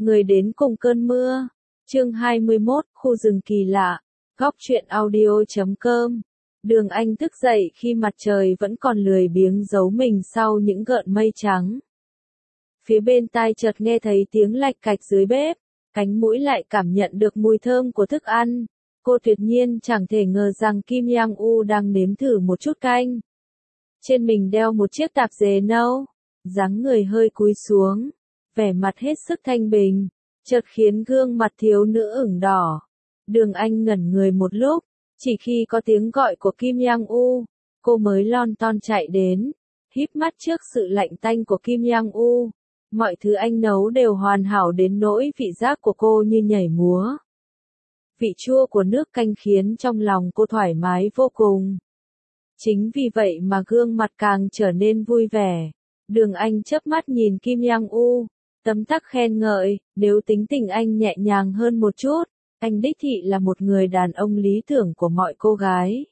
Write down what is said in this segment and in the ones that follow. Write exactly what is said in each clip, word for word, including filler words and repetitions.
Người đến cùng cơn mưa. Chương hai mươi mốt, khu rừng kỳ lạ. Góc truyện audio chấm com. Đường Anh thức dậy khi mặt trời vẫn còn lười biếng giấu mình sau những gợn mây trắng. Phía bên tai chợt nghe thấy tiếng lạch cạch dưới bếp, cánh mũi lại cảm nhận được mùi thơm của thức ăn. Cô tuyệt nhiên chẳng thể ngờ rằng Kim Yang U đang nếm thử một chút canh. Trên mình đeo một chiếc tạp dề nâu, dáng người hơi cúi xuống, vẻ mặt hết sức thanh bình, chợt khiến gương mặt thiếu nữ ửng đỏ. Đường Anh ngẩn người một lúc, chỉ khi có tiếng gọi của Kim Yang U, cô mới lon ton chạy đến, híp mắt trước sự lạnh tanh của Kim Yang U. Mọi thứ anh nấu đều hoàn hảo đến nỗi vị giác của cô như nhảy múa. Vị chua của nước canh khiến trong lòng cô thoải mái vô cùng. Chính vì vậy mà gương mặt càng trở nên vui vẻ. Đường Anh chớp mắt nhìn Kim Yang U, tấm tắc khen ngợi, nếu tính tình anh nhẹ nhàng hơn một chút, anh đích thị là một người đàn ông lý tưởng của mọi cô gái.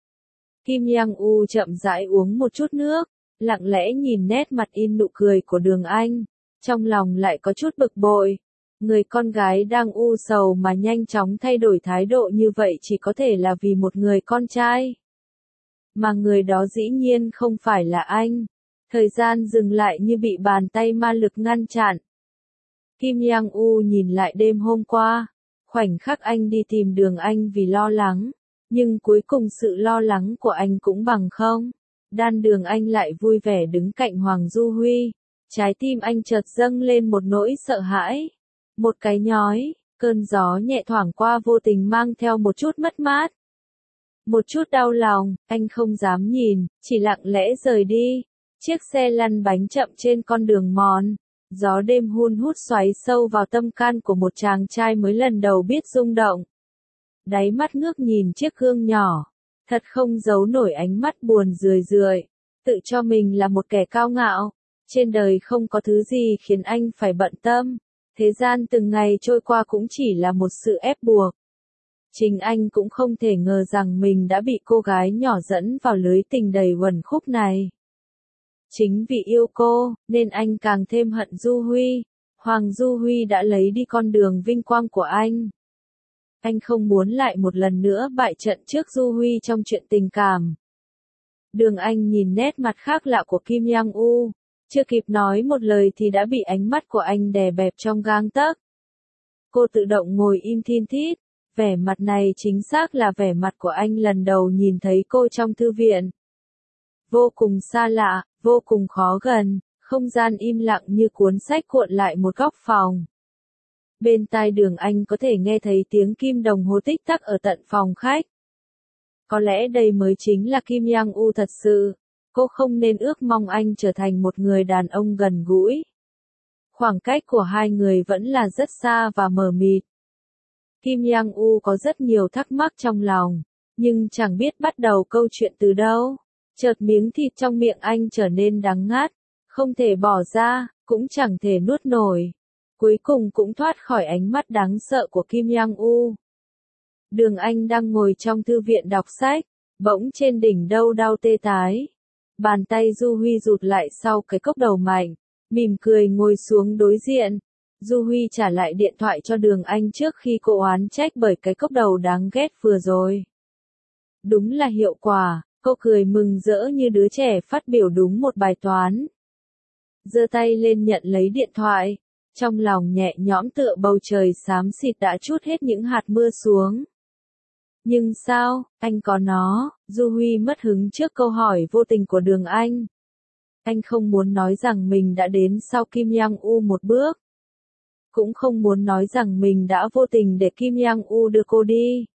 Kim Yang U chậm rãi uống một chút nước, lặng lẽ nhìn nét mặt in nụ cười của Đường Anh, trong lòng lại có chút bực bội. Người con gái đang u sầu mà nhanh chóng thay đổi thái độ như vậy chỉ có thể là vì một người con trai. Mà người đó dĩ nhiên không phải là anh. Thời gian dừng lại như bị bàn tay ma lực ngăn chặn. Kim Yang U nhìn lại đêm hôm qua, khoảnh khắc anh đi tìm Đường Anh vì lo lắng, nhưng cuối cùng sự lo lắng của anh cũng bằng không. Đan Đường Anh lại vui vẻ đứng cạnh Hoàng Du Huy, trái tim anh chợt dâng lên một nỗi sợ hãi, một cái nhói, cơn gió nhẹ thoảng qua vô tình mang theo một chút mất mát. Một chút đau lòng, anh không dám nhìn, chỉ lặng lẽ rời đi. Chiếc xe lăn bánh chậm trên con đường mòn, gió đêm hun hút xoáy sâu vào tâm can của một chàng trai mới lần đầu biết rung động. Đáy mắt ngước nhìn chiếc gương nhỏ, thật không giấu nổi ánh mắt buồn rười rượi, tự cho mình là một kẻ cao ngạo. Trên đời không có thứ gì khiến anh phải bận tâm, thế gian từng ngày trôi qua cũng chỉ là một sự ép buộc. Chính anh cũng không thể ngờ rằng mình đã bị cô gái nhỏ dẫn vào lưới tình đầy uẩn khúc này. Chính vì yêu cô, nên anh càng thêm hận Du Huy. Hoàng Du Huy đã lấy đi con đường vinh quang của anh. Anh không muốn lại một lần nữa bại trận trước Du Huy trong chuyện tình cảm. Đường Anh nhìn nét mặt khác lạ của Kim Yang U, chưa kịp nói một lời thì đã bị ánh mắt của anh đè bẹp trong gang tấc. Cô tự động ngồi im thin thít, vẻ mặt này chính xác là vẻ mặt của anh lần đầu nhìn thấy cô trong thư viện. Vô cùng xa lạ, vô cùng khó gần, không gian im lặng như cuốn sách cuộn lại một góc phòng. Bên tai Đường Anh có thể nghe thấy tiếng kim đồng hồ tích tắc ở tận phòng khách. Có lẽ đây mới chính là Kim Yang U thật sự. Cô không nên ước mong anh trở thành một người đàn ông gần gũi. Khoảng cách của hai người vẫn là rất xa và mờ mịt. Kim Yang U có rất nhiều thắc mắc trong lòng, nhưng chẳng biết bắt đầu câu chuyện từ đâu. Chợt miếng thịt trong miệng anh trở nên đắng ngắt, không thể bỏ ra, cũng chẳng thể nuốt nổi. Cuối cùng cũng thoát khỏi ánh mắt đáng sợ của Kim Yang U. Đường Anh đang ngồi trong thư viện đọc sách, bỗng trên đỉnh đâu đau tê tái. Bàn tay Du Huy rụt lại sau cái cốc đầu mạnh, mỉm cười ngồi xuống đối diện. Du Huy trả lại điện thoại cho Đường Anh trước khi cô oán trách bởi cái cốc đầu đáng ghét vừa rồi. Đúng là hiệu quả, cô cười mừng rỡ như đứa trẻ phát biểu đúng một bài toán. Giơ tay lên nhận lấy điện thoại, trong lòng nhẹ nhõm tựa bầu trời xám xịt đã trút hết những hạt mưa xuống. Nhưng sao, anh có nó? Du Huy mất hứng trước câu hỏi vô tình của Đường Anh. Anh không muốn nói rằng mình đã đến sau Kim Yang U một bước. Cũng không muốn nói rằng mình đã vô tình để Kim Yang U đưa cô đi.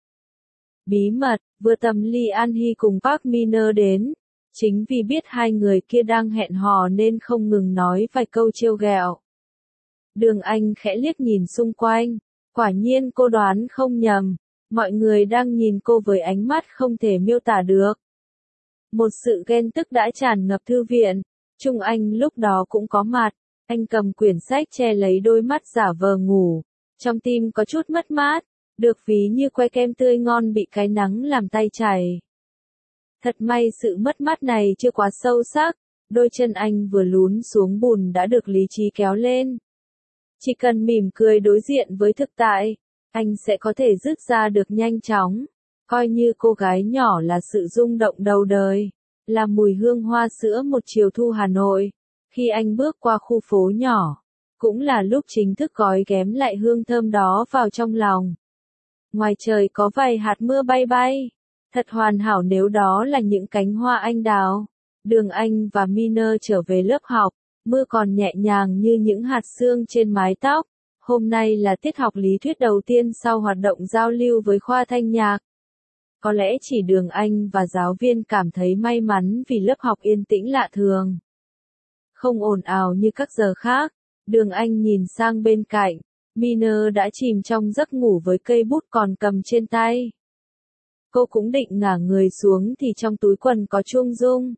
Bí mật, vừa tầm Lee An Hee cùng Park Min-er đến. Chính vì biết hai người kia đang hẹn hò nên không ngừng nói vài câu trêu ghẹo. Đường Anh khẽ liếc nhìn xung quanh. Quả nhiên cô đoán không nhầm. Mọi người đang nhìn cô với ánh mắt không thể miêu tả được. Một sự ghen tức đã tràn ngập thư viện. Trung Anh lúc đó cũng có mặt. Anh cầm quyển sách che lấy đôi mắt giả vờ ngủ. Trong tim có chút mất mát. Được ví như que kem tươi ngon bị cái nắng làm tay chảy. Thật may sự mất mát này chưa quá sâu sắc. Đôi chân anh vừa lún xuống bùn đã được lý trí kéo lên. Chỉ cần mỉm cười đối diện với thực tại, anh sẽ có thể dứt ra được nhanh chóng. Coi như cô gái nhỏ là sự rung động đầu đời, là mùi hương hoa sữa một chiều thu Hà Nội. Khi anh bước qua khu phố nhỏ, cũng là lúc chính thức gói ghém lại hương thơm đó vào trong lòng. Ngoài trời có vài hạt mưa bay bay, thật hoàn hảo nếu đó là những cánh hoa anh đào. Đường Anh và Miner trở về lớp học, mưa còn nhẹ nhàng như những hạt sương trên mái tóc. Hôm nay là tiết học lý thuyết đầu tiên sau hoạt động giao lưu với khoa thanh nhạc. Có lẽ chỉ Đường Anh và giáo viên cảm thấy may mắn vì lớp học yên tĩnh lạ thường. Không ồn ào như các giờ khác, Đường Anh nhìn sang bên cạnh, Miner đã chìm trong giấc ngủ với cây bút còn cầm trên tay. Cô cũng định ngả người xuống thì trong túi quần có chuông rung.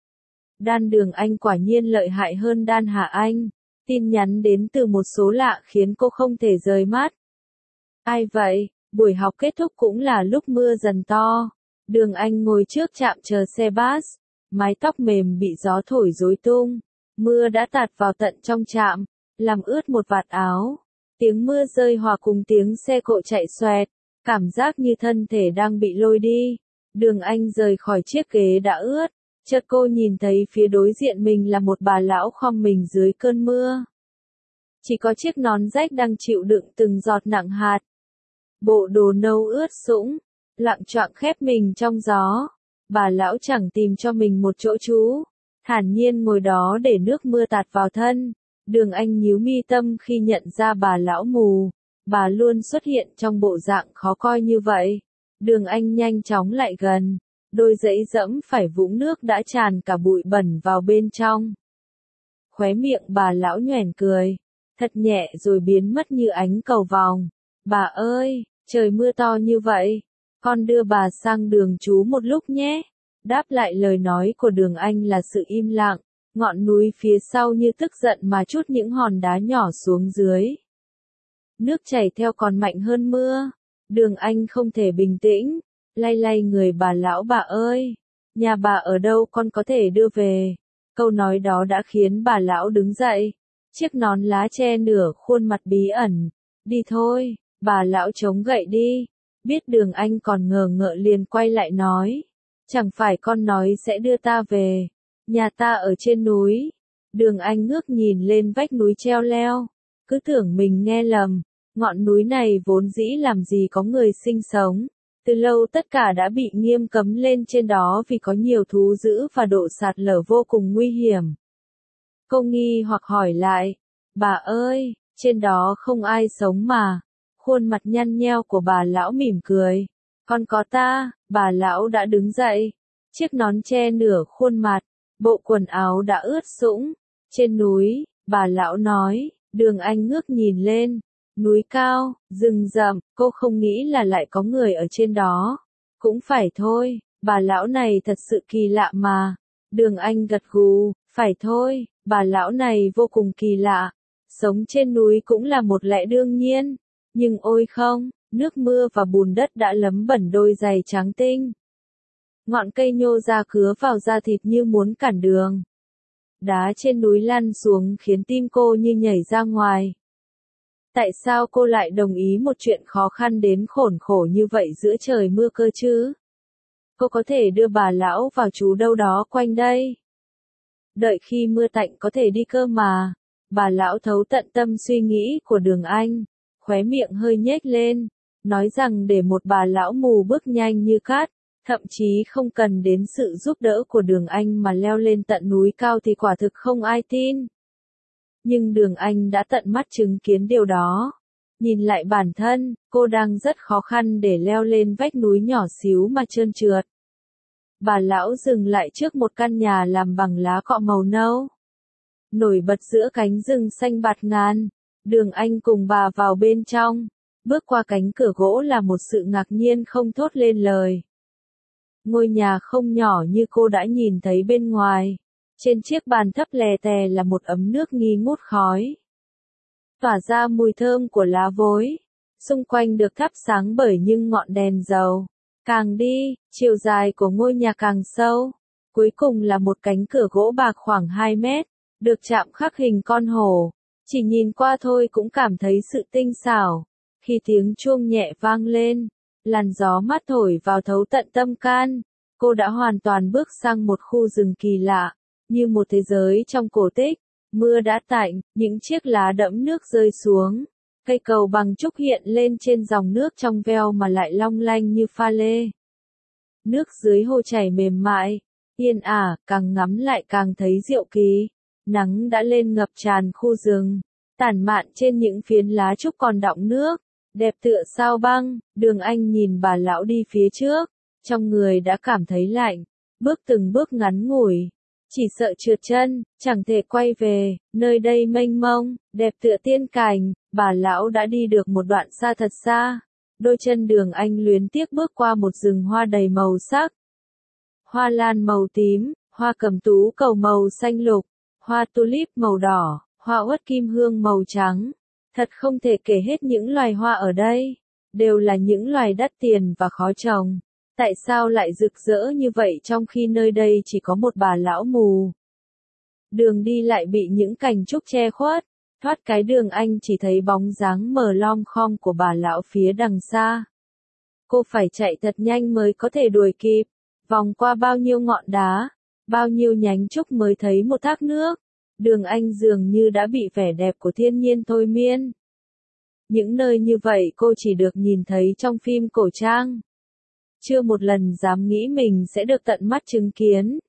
Đan Đường Anh quả nhiên lợi hại hơn Đan Hà Anh. Tin nhắn đến từ một số lạ khiến cô không thể rời mắt. Ai vậy? Buổi học kết thúc cũng là lúc mưa dần to. Đường Anh ngồi trước trạm chờ xe bus. Mái tóc mềm bị gió thổi rối tung. Mưa đã tạt vào tận trong trạm, làm ướt một vạt áo. Tiếng mưa rơi hòa cùng tiếng xe cộ chạy xoẹt. Cảm giác như thân thể đang bị lôi đi. Đường Anh rời khỏi chiếc ghế đã ướt. Chợt cô nhìn thấy phía đối diện mình là một bà lão khom mình dưới cơn mưa. Chỉ có chiếc nón rách đang chịu đựng từng giọt nặng hạt. Bộ đồ nâu ướt sũng, lặng choạng khép mình trong gió. Bà lão chẳng tìm cho mình một chỗ trú, thản nhiên ngồi đó để nước mưa tạt vào thân. Đường Anh nhíu mi tâm khi nhận ra bà lão mù. Bà luôn xuất hiện trong bộ dạng khó coi như vậy. Đường Anh nhanh chóng lại gần. Đôi giẫy dẫm phải vũng nước đã tràn cả bụi bẩn vào bên trong. Khóe miệng bà lão nhoẻn cười, thật nhẹ rồi biến mất như ánh cầu vòng. Bà ơi, trời mưa to như vậy, con đưa bà sang đường trú một lúc nhé. Đáp lại lời nói của Đường Anh là sự im lặng, ngọn núi phía sau như tức giận mà trút những hòn đá nhỏ xuống dưới. Nước chảy theo còn mạnh hơn mưa. Đường Anh không thể bình tĩnh. Lay lay người bà lão. Bà ơi, nhà bà ở đâu con có thể đưa về? Câu nói đó đã khiến bà lão đứng dậy. Chiếc nón lá che nửa khuôn mặt bí ẩn. Đi thôi, bà lão chống gậy đi. Biết Đường Anh còn ngờ ngợ liền quay lại nói. Chẳng phải con nói sẽ đưa ta về. Nhà ta ở trên núi. Đường Anh ngước nhìn lên vách núi treo leo. Cứ tưởng mình nghe lầm. Ngọn núi này vốn dĩ làm gì có người sinh sống. Từ lâu tất cả đã bị nghiêm cấm lên trên đó vì có nhiều thú dữ và độ sạt lở vô cùng nguy hiểm. Cô nghi hoặc hỏi lại, bà ơi, trên đó không ai sống mà. Khuôn mặt nhăn nheo của bà lão mỉm cười. Con có ta. Bà lão đã đứng dậy. Chiếc nón che nửa khuôn mặt, bộ quần áo đã ướt sũng. Trên núi, bà lão nói. Đường Anh ngước nhìn lên. Núi cao, rừng rậm, cô không nghĩ là lại có người ở trên đó. Cũng phải thôi, bà lão này thật sự kỳ lạ mà. Đường Anh gật gù, phải thôi, bà lão này vô cùng kỳ lạ. Sống trên núi cũng là một lẽ đương nhiên. Nhưng ôi không, nước mưa và bùn đất đã lấm bẩn đôi giày trắng tinh. Ngọn cây nhô ra cứa vào da thịt như muốn cản đường. Đá trên núi lăn xuống khiến tim cô như nhảy ra ngoài. Tại sao cô lại đồng ý một chuyện khó khăn đến khốn khổ như vậy giữa trời mưa cơ chứ? Cô có thể đưa bà lão vào trú đâu đó quanh đây. Đợi khi mưa tạnh có thể đi cơ mà. Bà lão thấu tận tâm suy nghĩ của Đường Anh, khóe miệng hơi nhếch lên, nói rằng để một bà lão mù bước nhanh như cát, thậm chí không cần đến sự giúp đỡ của Đường Anh mà leo lên tận núi cao thì quả thực không ai tin. Nhưng Đường Anh đã tận mắt chứng kiến điều đó. Nhìn lại bản thân, cô đang rất khó khăn để leo lên vách núi nhỏ xíu mà trơn trượt. Bà lão dừng lại trước một căn nhà làm bằng lá cọ màu nâu. Nổi bật giữa cánh rừng xanh bạt ngàn. Đường Anh cùng bà vào bên trong. Bước qua cánh cửa gỗ là một sự ngạc nhiên không thốt lên lời. Ngôi nhà không nhỏ như cô đã nhìn thấy bên ngoài. Trên chiếc bàn thấp lè tè là một ấm nước nghi ngút khói. Tỏa ra mùi thơm của lá vối. Xung quanh được thắp sáng bởi những ngọn đèn dầu. Càng đi, chiều dài của ngôi nhà càng sâu. Cuối cùng là một cánh cửa gỗ bạc khoảng hai mét, được chạm khắc hình con hổ. Chỉ nhìn qua thôi cũng cảm thấy sự tinh xảo. Khi tiếng chuông nhẹ vang lên, làn gió mát thổi vào thấu tận tâm can, cô đã hoàn toàn bước sang một khu rừng kỳ lạ, như một thế giới trong cổ tích. Mưa đã tạnh, những chiếc lá đẫm nước rơi xuống. Cây cầu bằng trúc hiện lên trên dòng nước trong veo mà lại long lanh như pha lê. Nước dưới hồ chảy mềm mại, yên ả, càng ngắm lại càng thấy diệu kỳ. Nắng đã lên ngập tràn khu rừng, tản mạn trên những phiến lá trúc còn đọng nước, đẹp tựa sao băng. Đường Anh nhìn bà lão đi phía trước, trong người đã cảm thấy lạnh, bước từng bước ngắn ngủi, chỉ sợ trượt chân, chẳng thể quay về. Nơi đây mênh mông, đẹp tựa tiên cảnh. Bà lão đã đi được một đoạn xa thật xa, đôi chân Đường Anh luyến tiếc bước qua một rừng hoa đầy màu sắc. Hoa lan màu tím, hoa cẩm tú cầu màu xanh lục, hoa tulip màu đỏ, hoa uất kim hương màu trắng. Thật không thể kể hết những loài hoa ở đây, đều là những loài đắt tiền và khó trồng. Tại sao lại rực rỡ như vậy trong khi nơi đây chỉ có một bà lão mù? Đường đi lại bị những cành trúc che khuất, thoát cái Đường Anh chỉ thấy bóng dáng mờ lom khom của bà lão phía đằng xa. Cô phải chạy thật nhanh mới có thể đuổi kịp, vòng qua bao nhiêu ngọn đá, bao nhiêu nhánh trúc mới thấy một thác nước. Đường Anh dường như đã bị vẻ đẹp của thiên nhiên thôi miên. Những nơi như vậy cô chỉ được nhìn thấy trong phim cổ trang. Chưa một lần dám nghĩ mình sẽ được tận mắt chứng kiến.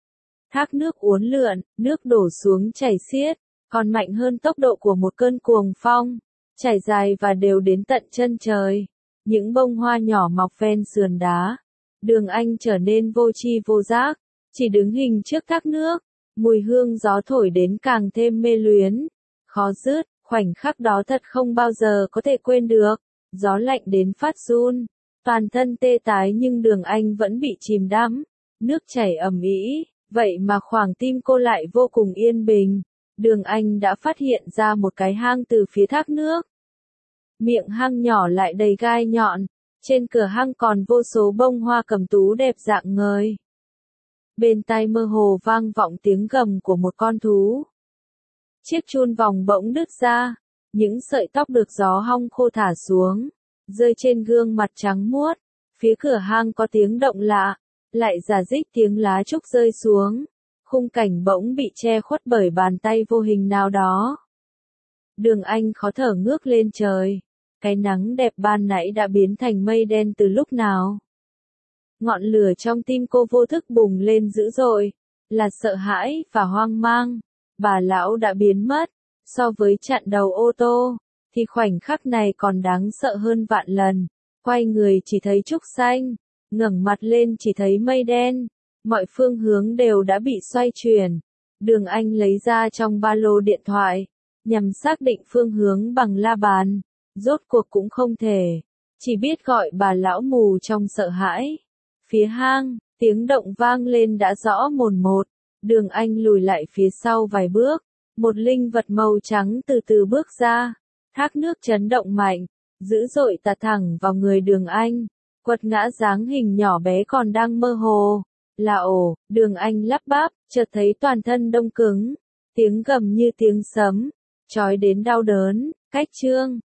Thác nước uốn lượn, nước đổ xuống chảy xiết, còn mạnh hơn tốc độ của một cơn cuồng phong, chảy dài và đều đến tận chân trời. Những bông hoa nhỏ mọc ven sườn đá. Đường Anh trở nên vô tri vô giác, chỉ đứng hình trước thác nước. Mùi hương gió thổi đến càng thêm mê luyến, khó dứt. Khoảnh khắc đó thật không bao giờ có thể quên được. Gió lạnh đến phát run, toàn thân tê tái nhưng Đường Anh vẫn bị chìm đắm. Nước chảy ầm ĩ, vậy mà khoảng tim cô lại vô cùng yên bình. Đường Anh đã phát hiện ra một cái hang từ phía thác nước. Miệng hang nhỏ lại đầy gai nhọn, trên cửa hang còn vô số bông hoa cẩm tú đẹp rạng ngời. Bên tai mơ hồ vang vọng tiếng gầm của một con thú. Chiếc chun vòng bỗng đứt ra, những sợi tóc được gió hong khô thả xuống, rơi trên gương mặt trắng muốt. Phía cửa hang có tiếng động lạ, lại rả rích tiếng lá trúc rơi xuống. Khung cảnh bỗng bị che khuất bởi bàn tay vô hình nào đó. Đường Anh khó thở ngước lên trời. Cái nắng đẹp ban nãy đã biến thành mây đen từ lúc nào? Ngọn lửa trong tim cô vô thức bùng lên dữ dội, là sợ hãi và hoang mang. Bà lão đã biến mất. So với chặn đầu ô tô, thì khoảnh khắc này còn đáng sợ hơn vạn lần. Quay người chỉ thấy trúc xanh, ngẩng mặt lên chỉ thấy mây đen. Mọi phương hướng đều đã bị xoay chuyển. Đường Anh lấy ra trong ba lô điện thoại, nhằm xác định phương hướng bằng la bàn. Rốt cuộc cũng không thể, chỉ biết gọi bà lão mù trong sợ hãi. Phía hang, tiếng động vang lên đã rõ mồn một. Đường Anh lùi lại phía sau vài bước. Một linh vật màu trắng từ từ bước ra. Thác nước chấn động mạnh, dữ dội tạt thẳng vào người Đường Anh. Quật ngã dáng hình nhỏ bé còn đang mơ hồ. Là ồ, Đường Anh lắp bắp, chợt thấy toàn thân đông cứng. Tiếng gầm như tiếng sấm, chói đến đau đớn. Cách chương